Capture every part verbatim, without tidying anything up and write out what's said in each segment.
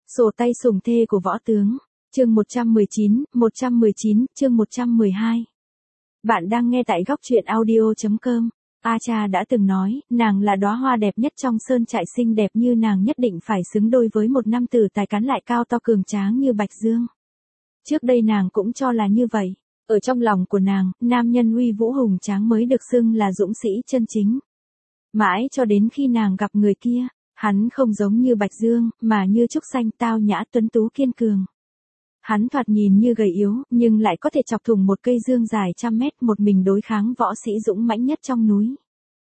Sổ tay sủng thê của võ tướng. Chương một trăm mười chín, một trăm mười chín, chương một trăm mười hai. Bạn đang nghe tại góc truyện audio chấm com. A Cha đã từng nói, nàng là đóa hoa đẹp nhất trong sơn trại, xinh đẹp như nàng nhất định phải xứng đôi với một nam tử tài cán lại cao to cường tráng như Bạch Dương. Trước đây nàng cũng cho là như vậy. Ở trong lòng của nàng, nam nhân uy vũ hùng tráng mới được xưng là dũng sĩ chân chính. Mãi cho đến khi nàng gặp người kia, hắn không giống như Bạch Dương, mà như trúc xanh tao nhã tuấn tú kiên cường. Hắn thoạt nhìn như gầy yếu, nhưng lại có thể chọc thủng một cây dương dài trăm mét, một mình đối kháng võ sĩ dũng mãnh nhất trong núi.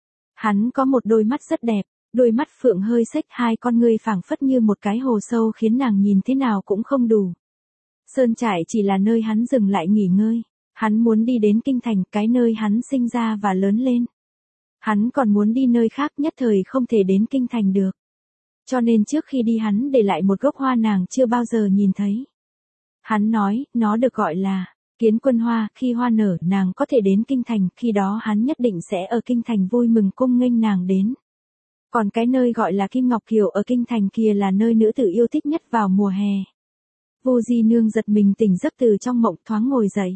Hắn có một đôi mắt rất đẹp, đôi mắt phượng hơi xếch, hai con ngươi phảng phất như một cái hồ sâu khiến nàng nhìn thế nào cũng không đủ. Sơn trại chỉ là nơi hắn dừng lại nghỉ ngơi. Hắn muốn đi đến kinh thành, cái nơi hắn sinh ra và lớn lên. Hắn còn muốn đi nơi khác, nhất thời không thể đến kinh thành được. Cho nên trước khi đi hắn để lại một gốc hoa nàng chưa bao giờ nhìn thấy. Hắn nói, nó được gọi là Kiến Quân Hoa, khi hoa nở nàng có thể đến kinh thành, khi đó hắn nhất định sẽ ở kinh thành vui mừng cung nghênh nàng đến. Còn cái nơi gọi là Kim Ngọc Kiều ở kinh thành kia là nơi nữ tử yêu thích nhất vào mùa hè. Vu Di Nương giật mình tỉnh giấc từ trong mộng, thoáng ngồi dậy.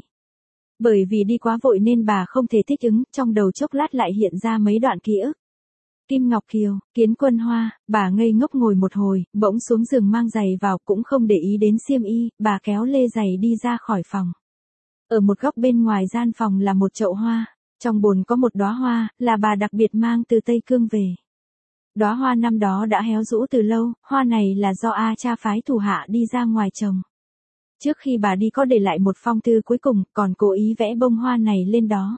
Bởi vì đi quá vội nên bà không thể thích ứng, trong đầu chốc lát lại hiện ra mấy đoạn ký ức. Kim Ngọc Kiều, Kiến Quân Hoa, bà ngây ngốc ngồi một hồi, bỗng xuống giường mang giày vào, cũng không để ý đến xiêm y, bà kéo lê giày đi ra khỏi phòng. Ở một góc bên ngoài gian phòng là một chậu hoa, trong bồn có một đóa hoa, là bà đặc biệt mang từ Tây Cương về. Đóa hoa năm đó đã héo rũ từ lâu, hoa này là do A Cha phái thủ hạ đi ra ngoài trồng. Trước khi bà đi có để lại một phong thư cuối cùng, còn cố ý vẽ bông hoa này lên đó.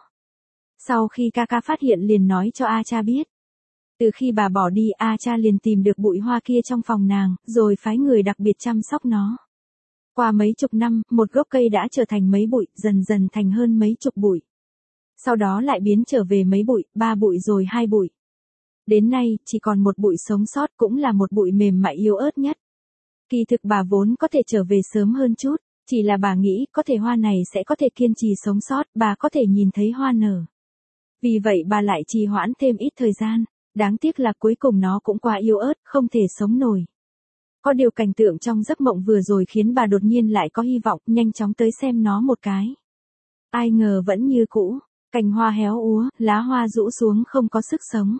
Sau khi ca ca phát hiện liền nói cho A Cha biết. Từ khi bà bỏ đi, A Cha liền tìm được bụi hoa kia trong phòng nàng, rồi phái người đặc biệt chăm sóc nó. Qua mấy chục năm, một gốc cây đã trở thành mấy bụi, dần dần thành hơn mấy chục bụi. Sau đó lại biến trở về mấy bụi, ba bụi rồi hai bụi. Đến nay, chỉ còn một bụi sống sót, cũng là một bụi mềm mại yếu ớt nhất. Kỳ thực bà vốn có thể trở về sớm hơn chút, chỉ là bà nghĩ có thể hoa này sẽ có thể kiên trì sống sót, bà có thể nhìn thấy hoa nở. Vì vậy bà lại trì hoãn thêm ít thời gian, đáng tiếc là cuối cùng nó cũng quá yếu ớt, không thể sống nổi. Có điều cảnh tượng trong giấc mộng vừa rồi khiến bà đột nhiên lại có hy vọng, nhanh chóng tới xem nó một cái. Ai ngờ vẫn như cũ, cành hoa héo úa, lá hoa rũ xuống không có sức sống.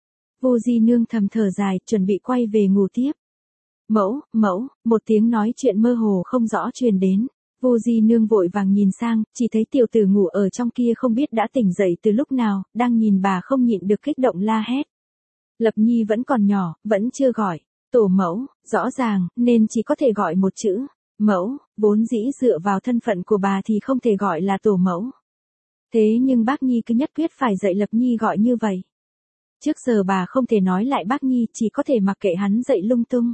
Vu Di Nương thầm thở dài, chuẩn bị quay về ngủ tiếp. Mẫu, mẫu, một tiếng nói chuyện mơ hồ không rõ truyền đến. Vu Di Nương vội vàng nhìn sang, chỉ thấy tiểu tử ngủ ở trong kia không biết đã tỉnh dậy từ lúc nào, đang nhìn bà không nhịn được kích động la hét. Lập Nhi vẫn còn nhỏ, vẫn chưa gọi. Tổ mẫu, rõ ràng, nên chỉ có thể gọi một chữ. Mẫu, vốn dĩ dựa vào thân phận của bà thì không thể gọi là tổ mẫu. Thế nhưng bác Nhi cứ nhất quyết phải dạy Lập Nhi gọi như vậy. Trước giờ bà không thể nói lại bác Nhi, chỉ có thể mặc kệ hắn dạy lung tung.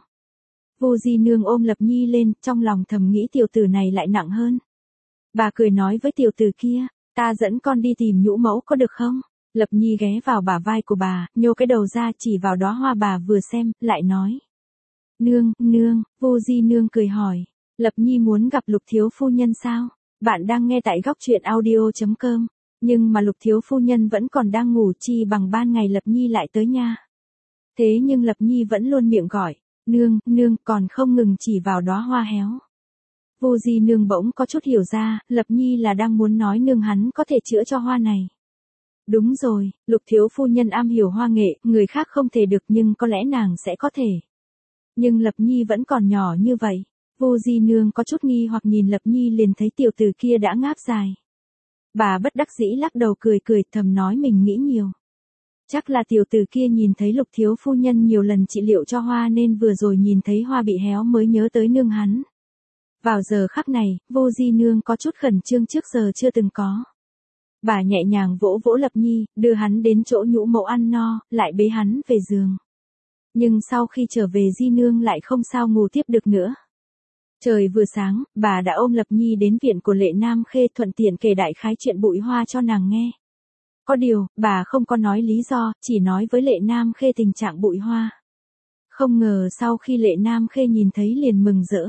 Vu Di Nương ôm Lập Nhi lên, trong lòng thầm nghĩ tiểu tử này lại nặng hơn. Bà cười nói với tiểu tử kia, ta dẫn con đi tìm nhũ mẫu có được không? Lập Nhi ghé vào bả vai của bà, nhô cái đầu ra chỉ vào đóa hoa bà vừa xem, lại nói. Nương, nương, Vu Di Nương cười hỏi, Lập Nhi muốn gặp Lục thiếu phu nhân sao? Bạn đang nghe tại góc truyện audio chấm com, nhưng mà Lục thiếu phu nhân vẫn còn đang ngủ, chi bằng ban ngày Lập Nhi lại tới nha. Thế nhưng Lập Nhi vẫn luôn miệng gọi. Nương, nương, còn không ngừng chỉ vào đóa hoa héo. Vu Di Nương bỗng có chút hiểu ra, Lập Nhi là đang muốn nói nương hắn có thể chữa cho hoa này. Đúng rồi, Lục thiếu phu nhân am hiểu hoa nghệ, người khác không thể được nhưng có lẽ nàng sẽ có thể. Nhưng Lập Nhi vẫn còn nhỏ như vậy. Vu Di Nương có chút nghi hoặc nhìn Lập Nhi liền thấy tiểu tử kia đã ngáp dài. Bà bất đắc dĩ lắc đầu cười cười, thầm nói mình nghĩ nhiều. Chắc là tiểu tử kia nhìn thấy Lục thiếu phu nhân nhiều lần trị liệu cho hoa nên vừa rồi nhìn thấy hoa bị héo mới nhớ tới nương hắn. Vào giờ khắc này, Vu Di Nương có chút khẩn trương trước giờ chưa từng có. Bà nhẹ nhàng vỗ vỗ Lập Nhi, đưa hắn đến chỗ nhũ mẫu ăn no, lại bế hắn về giường. Nhưng sau khi trở về Di Nương lại không sao ngủ tiếp được nữa. Trời vừa sáng, bà đã ôm Lập Nhi đến viện của Lệ Nam Khê, thuận tiện kể đại khái chuyện bụi hoa cho nàng nghe. Có điều, bà không có nói lý do, chỉ nói với Lệ Nam Khê tình trạng bụi hoa. Không ngờ sau khi Lệ Nam Khê nhìn thấy liền mừng rỡ.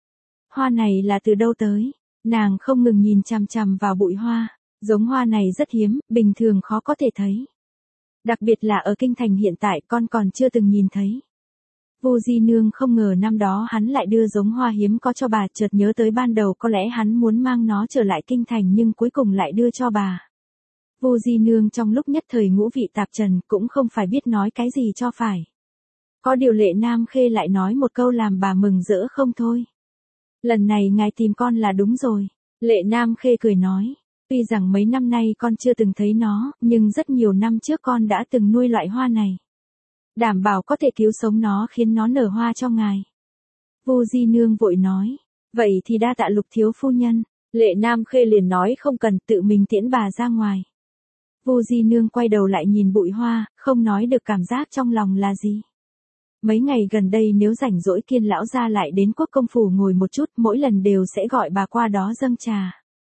Hoa này là từ đâu tới? Nàng không ngừng nhìn chằm chằm vào bụi hoa. Giống hoa này rất hiếm, bình thường khó có thể thấy. Đặc biệt là ở kinh thành hiện tại con còn chưa từng nhìn thấy. Vu Di Nương không ngờ năm đó hắn lại đưa giống hoa hiếm có cho bà, chợt nhớ tới ban đầu có lẽ hắn muốn mang nó trở lại kinh thành nhưng cuối cùng lại đưa cho bà. Vu Di Nương trong lúc nhất thời ngũ vị tạp trần cũng không phải biết nói cái gì cho phải. Có điều Lệ Nam Khê lại nói một câu làm bà mừng rỡ không thôi. Lần này ngài tìm con là đúng rồi. Lệ Nam Khê cười nói. Tuy rằng mấy năm nay con chưa từng thấy nó, nhưng rất nhiều năm trước con đã từng nuôi loại hoa này. Đảm bảo có thể cứu sống nó khiến nó nở hoa cho ngài. Vu Di Nương vội nói. Vậy thì đa tạ Lục thiếu phu nhân. Lệ Nam Khê liền nói không cần, tự mình tiễn bà ra ngoài. Vu Di Nương quay đầu lại nhìn bụi hoa, không nói được cảm giác trong lòng là gì. Mấy ngày gần đây nếu rảnh rỗi Kiên lão gia lại đến Quốc công phủ ngồi một chút, mỗi lần đều sẽ gọi bà qua đó dâng trà.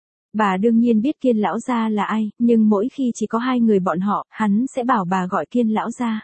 Bà đương nhiên biết Kiên lão gia là ai, nhưng mỗi khi chỉ có hai người bọn họ, hắn sẽ bảo bà gọi Kiên lão gia.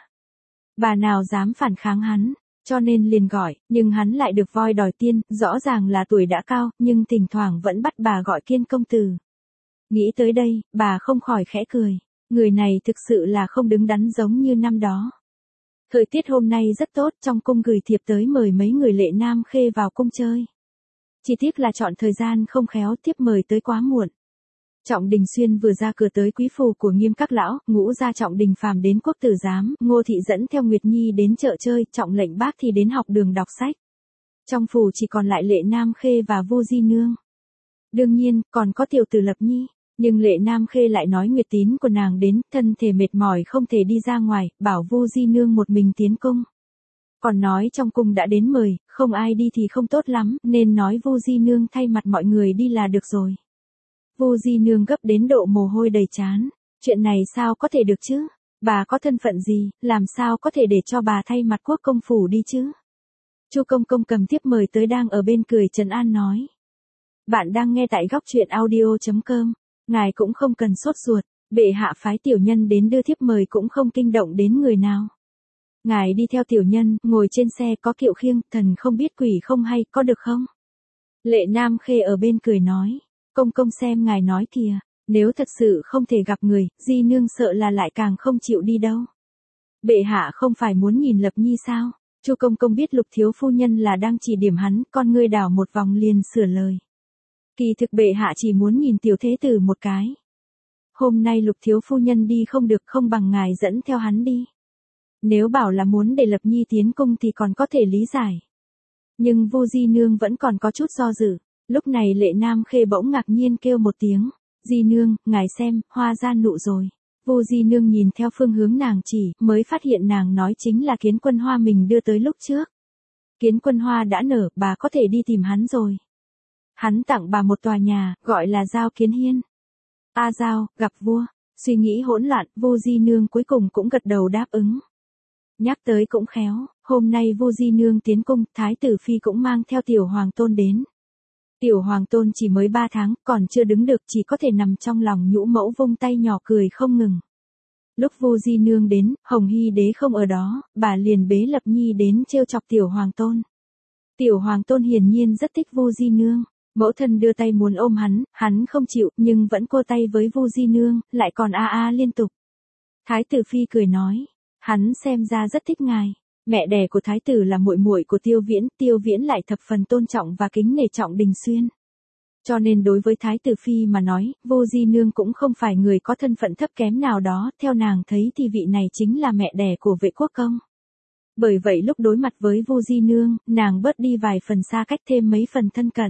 Bà nào dám phản kháng hắn, cho nên liền gọi, nhưng hắn lại được voi đòi tiên, rõ ràng là tuổi đã cao, nhưng thỉnh thoảng vẫn bắt bà gọi Kiên công tử. Nghĩ tới đây, bà không khỏi khẽ cười, người này thực sự là không đứng đắn giống như năm đó. Thời tiết hôm nay rất tốt, trong cung gửi thiệp tới mời mấy người Lệ Nam Khê vào cung chơi. Chỉ tiếc là chọn thời gian không khéo, thiếp mời tới quá muộn. Trọng Đình Xuyên vừa ra cửa tới quý phủ của Nghiêm các lão, ngũ gia Trọng Đình Phàm đến quốc tử giám, Ngô thị dẫn theo Nguyệt Nhi đến chợ chơi, Trọng Lệnh Bác thì đến học đường đọc sách. Trong phủ chỉ còn lại Lệ Nam Khê và Vu Di Nương. Đương nhiên, còn có tiểu tử Lập Nhi, nhưng Lệ Nam Khê lại nói Nguyệt tín của nàng đến, thân thể mệt mỏi không thể đi ra ngoài, bảo Vu Di Nương một mình tiến cung. Còn nói trong cung đã đến mời, không ai đi thì không tốt lắm, nên nói Vu Di Nương thay mặt mọi người đi là được rồi. Vu Di Nương gấp đến độ mồ hôi đầy trán, chuyện này sao có thể được chứ, bà có thân phận gì, làm sao có thể để cho bà thay mặt quốc công phủ đi chứ. Chu công công cầm thiếp mời tới đang ở bên cười trấn an nói. Bạn đang nghe tại góc truyện audio chấm com, ngài cũng không cần sốt ruột, bệ hạ phái tiểu nhân đến đưa thiếp mời cũng không kinh động đến người nào. Ngài đi theo tiểu nhân, ngồi trên xe có kiệu khiêng, thần không biết quỷ không hay, có được không? Lệ Nam Khê ở bên cười nói. Công công xem ngài nói kìa, nếu thật sự không thể gặp người, Di Nương sợ là lại càng không chịu đi đâu. Bệ hạ không phải muốn nhìn Lập Nhi sao? Chu công công biết Lục thiếu phu nhân là đang chỉ điểm hắn, con ngươi đảo một vòng liền sửa lời. Kỳ thực bệ hạ chỉ muốn nhìn tiểu thế tử một cái. Hôm nay Lục thiếu phu nhân đi không được, không bằng ngài dẫn theo hắn đi. Nếu bảo là muốn để Lập Nhi tiến cung thì còn có thể lý giải. Nhưng Vu Di Nương vẫn còn có chút do dự. Lúc này Lệ Nam Khê bỗng ngạc nhiên kêu một tiếng, Di Nương, ngài xem, hoa ra nụ rồi. Vu Di Nương nhìn theo phương hướng nàng chỉ, mới phát hiện nàng nói chính là Kiến Quân Hoa mình đưa tới lúc trước. Kiến Quân Hoa đã nở, bà có thể đi tìm hắn rồi. Hắn tặng bà một tòa nhà, gọi là Giao Kiến Hiên. A Giao, gặp vua. Suy nghĩ hỗn loạn, Vu Di Nương cuối cùng cũng gật đầu đáp ứng. Nhắc tới cũng khéo, hôm nay Vu Di Nương tiến cung, Thái tử Phi cũng mang theo tiểu hoàng tôn đến. Tiểu hoàng tôn chỉ mới ba tháng, còn chưa đứng được, chỉ có thể nằm trong lòng nhũ mẫu vung tay nhỏ cười không ngừng. Lúc Vu Di Nương đến, Hồng Hy đế không ở đó, bà liền bế Lập Nhi đến trêu chọc tiểu hoàng tôn. Tiểu hoàng tôn hiển nhiên rất thích Vu Di Nương, mẫu thân đưa tay muốn ôm hắn, hắn không chịu, nhưng vẫn cô tay với Vu Di Nương, lại còn a a liên tục. Thái tử Phi cười nói, hắn xem ra rất thích ngài. Mẹ đẻ của thái tử là muội muội của Tiêu Viễn, Tiêu Viễn lại thập phần tôn trọng và kính nể Trọng Đình Xuyên. Cho nên đối với thái tử Phi mà nói, Vu Di Nương cũng không phải người có thân phận thấp kém nào đó, theo nàng thấy thì vị này chính là mẹ đẻ của Vệ Quốc công. Bởi vậy lúc đối mặt với Vu Di Nương, nàng bớt đi vài phần xa cách, thêm mấy phần thân cận.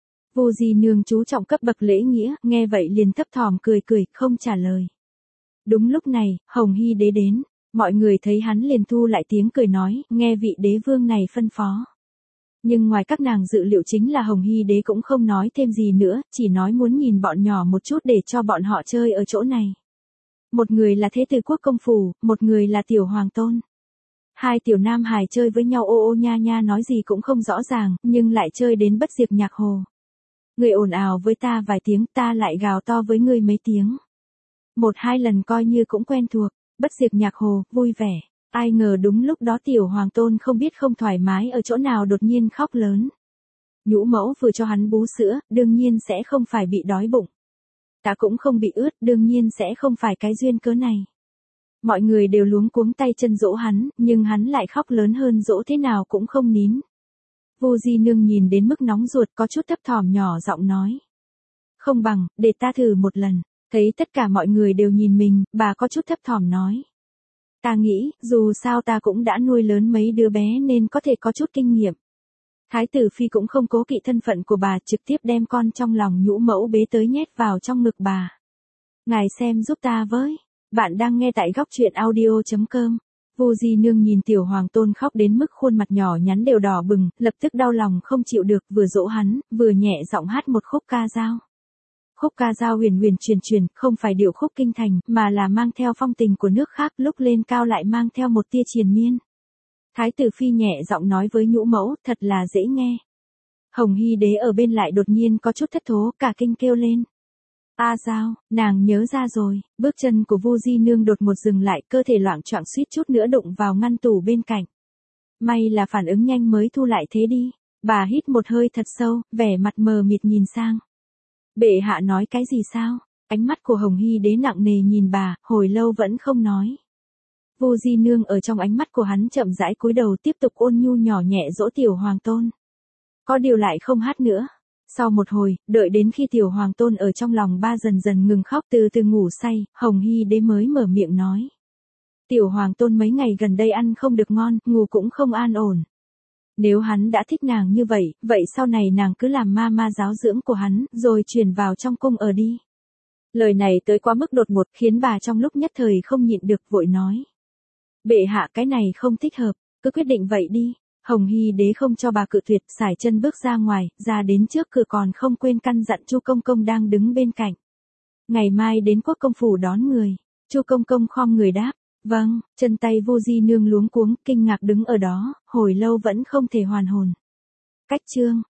Vu Di Nương chú trọng cấp bậc lễ nghĩa, nghe vậy liền thấp thỏm cười cười, không trả lời. Đúng lúc này, Hồng Hy đế đến. Mọi người thấy hắn liền thu lại tiếng cười nói, nghe vị đế vương này phân phó. Nhưng ngoài các nàng dự liệu chính là Hồng Hy đế cũng không nói thêm gì nữa, chỉ nói muốn nhìn bọn nhỏ một chút để cho bọn họ chơi ở chỗ này. Một người là thế tử quốc công phủ, một người là tiểu hoàng tôn. Hai tiểu nam hài chơi với nhau ô ô nha nha nói gì cũng không rõ ràng, nhưng lại chơi đến bất diệt nhạc hồ. Người ồn ào với ta vài tiếng, ta lại gào to với người mấy tiếng. Một hai lần coi như cũng quen thuộc. Bất diệt nhạc hồ, vui vẻ. Ai ngờ đúng lúc đó tiểu hoàng tôn không biết không thoải mái ở chỗ nào đột nhiên khóc lớn. Nhũ mẫu vừa cho hắn bú sữa, đương nhiên sẽ không phải bị đói bụng. Ta cũng không bị ướt, đương nhiên sẽ không phải cái duyên cớ này. Mọi người đều luống cuống tay chân dỗ hắn, nhưng hắn lại khóc lớn hơn dỗ thế nào cũng không nín. Vu Di Nương nhìn đến mức nóng ruột có chút thấp thỏm nhỏ giọng nói. Không bằng, để ta thử một lần. Thấy tất cả mọi người đều nhìn mình, bà có chút thấp thỏm nói. Ta nghĩ, dù sao ta cũng đã nuôi lớn mấy đứa bé nên có thể có chút kinh nghiệm. Thái tử Phi cũng không cố kỵ thân phận của bà, trực tiếp đem con trong lòng nhũ mẫu bế tới nhét vào trong ngực bà. Ngài xem giúp ta với. Bạn đang nghe tại góc truyện audio chấm com. Vu Di Nương nhìn tiểu hoàng tôn khóc đến mức khuôn mặt nhỏ nhắn đều đỏ bừng, lập tức đau lòng không chịu được, vừa dỗ hắn, vừa nhẹ giọng hát một khúc ca dao. Khúc ca dao huyền huyền truyền truyền, không phải điệu khúc kinh thành, mà là mang theo phong tình của nước khác, lúc lên cao lại mang theo một tia triền miên. Thái tử Phi nhẹ giọng nói với nhũ mẫu, thật là dễ nghe. Hồng Hy đế ở bên lại đột nhiên có chút thất thố, cả kinh kêu lên. A Giao, nàng nhớ ra rồi, bước chân của Vu Di Nương đột một dừng lại, cơ thể loạng choạng suýt chút nữa đụng vào ngăn tủ bên cạnh. May là phản ứng nhanh mới thu lại thế đi. Bà hít một hơi thật sâu, vẻ mặt mờ mịt nhìn sang. Bệ hạ nói cái gì sao? Ánh mắt của Hồng Hy đế nặng nề nhìn bà, hồi lâu vẫn không nói. Vu Di Nương ở trong ánh mắt của hắn chậm rãi cúi đầu tiếp tục ôn nhu nhỏ nhẹ dỗ tiểu hoàng tôn. Có điều lại không hát nữa. Sau một hồi, đợi đến khi tiểu hoàng tôn ở trong lòng ba dần dần ngừng khóc từ từ ngủ say, Hồng Hy đế mới mở miệng nói. Tiểu hoàng tôn mấy ngày gần đây ăn không được ngon, ngủ cũng không an ổn. Nếu hắn đã thích nàng như vậy, vậy sau này nàng cứ làm ma ma giáo dưỡng của hắn, rồi chuyển vào trong cung ở đi. Lời này tới quá mức đột ngột khiến bà trong lúc nhất thời không nhịn được vội nói. Bệ hạ cái này không thích hợp, cứ quyết định vậy đi. Hồng Hy đế không cho bà cự tuyệt, sải chân bước ra ngoài, ra đến trước cửa còn không quên căn dặn Chu Công Công đang đứng bên cạnh. Ngày mai đến Quốc công phủ đón người. Chu Công Công khom người đáp. Vâng, chân tay Vu Di Nương luống cuống, kinh ngạc đứng ở đó, hồi lâu vẫn không thể hoàn hồn. Cách chương